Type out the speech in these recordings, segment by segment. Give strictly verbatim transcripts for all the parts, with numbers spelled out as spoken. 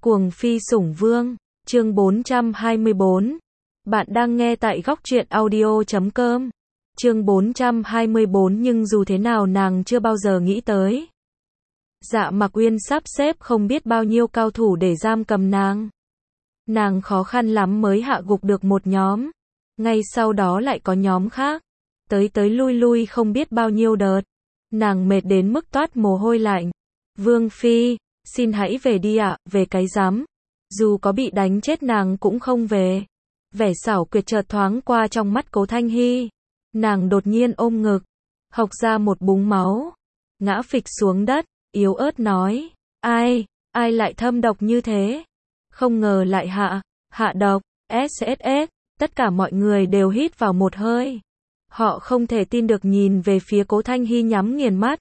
Cuồng phi sủng vương, chương bốn trăm hai mươi bốn. Bạn đang nghe tại góc truyện audio chấm com. Chương bốn trăm hai mươi bốn nhưng dù thế nào nàng chưa bao giờ nghĩ tới. Dạ Mặc Uyên sắp xếp không biết bao nhiêu cao thủ để giam cầm nàng. Nàng khó khăn lắm mới hạ gục được một nhóm. Ngay sau đó lại có nhóm khác. Tới tới lui lui không biết bao nhiêu đợt. Nàng mệt đến mức toát mồ hôi lạnh. Vương phi, xin hãy về đi ạ, à, về cái rắm. Dù có bị đánh chết nàng cũng không về. Vẻ xảo quyệt chợt thoáng qua trong mắt Cố Thanh Hy. Nàng đột nhiên ôm ngực, hộc ra một búng máu, ngã phịch xuống đất, yếu ớt nói, ai, ai lại thâm độc như thế? Không ngờ lại hạ, hạ độc, ét ét ét, tất cả mọi người đều hít vào một hơi. Họ không thể tin được nhìn về phía Cố Thanh Hy nhắm nghiền mắt.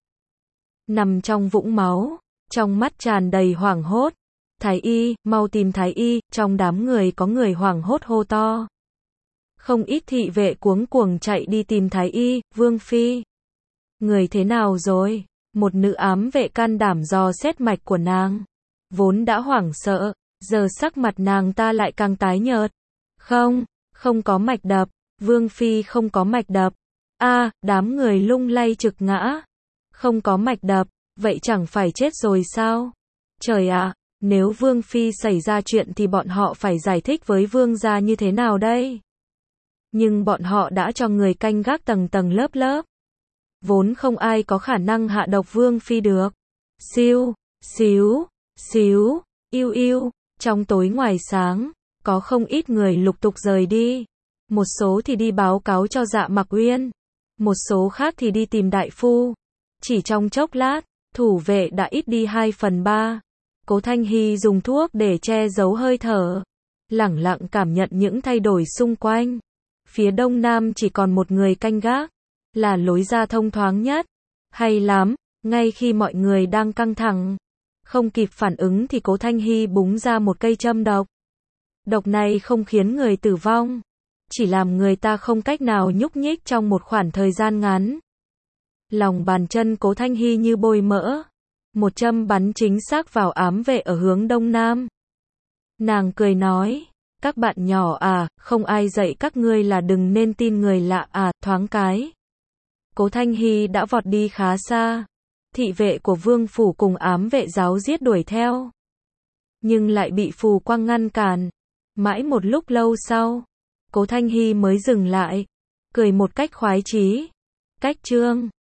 Nằm trong vũng máu, trong mắt tràn đầy hoảng hốt. Thái y, mau tìm thái y, trong đám người có người hoảng hốt hô to. Không ít thị vệ cuống cuồng chạy đi tìm thái y, Vương phi. Người thế nào rồi? Một nữ ám vệ can đảm dò xét mạch của nàng. Vốn đã hoảng sợ, giờ sắc mặt nàng ta lại càng tái nhợt. Không, không có mạch đập, Vương phi không có mạch đập. A, à, đám người lung lay trực ngã. Không có mạch đập, vậy chẳng phải chết rồi sao? Trời ạ, à, nếu Vương phi xảy ra chuyện thì bọn họ phải giải thích với Vương gia như thế nào đây? Nhưng bọn họ đã cho người canh gác tầng tầng lớp lớp. Vốn không ai có khả năng hạ độc Vương phi được. Siêu, xíu, xíu, yêu yêu, trong tối ngoài sáng, có không ít người lục tục rời đi. Một số thì đi báo cáo cho Dạ Mặc Uyên, một số khác thì đi tìm đại phu. Chỉ trong chốc lát, thủ vệ đã ít đi hai phần ba. Cố Thanh Hy dùng thuốc để che giấu hơi thở, lẳng lặng cảm nhận những thay đổi xung quanh. Phía đông nam chỉ còn một người canh gác, là lối ra thông thoáng nhất. Hay lắm, ngay khi mọi người đang căng thẳng, không kịp phản ứng thì Cố Thanh Hy búng ra một cây châm độc. Độc này không khiến người tử vong, chỉ làm người ta không cách nào nhúc nhích trong một khoảng thời gian ngắn. Lòng bàn chân Cố Thanh Hy như bôi mỡ. Một châm bắn chính xác vào ám vệ ở hướng đông nam. Nàng cười nói, các bạn nhỏ à, không ai dạy các ngươi là đừng nên tin người lạ à, thoáng cái. Cố Thanh Hy đã vọt đi khá xa. Thị vệ của vương phủ cùng ám vệ giáo giết đuổi theo. Nhưng lại bị phù quang ngăn cản. Mãi một lúc lâu sau, Cố Thanh Hy mới dừng lại, cười một cách khoái chí. Cách chương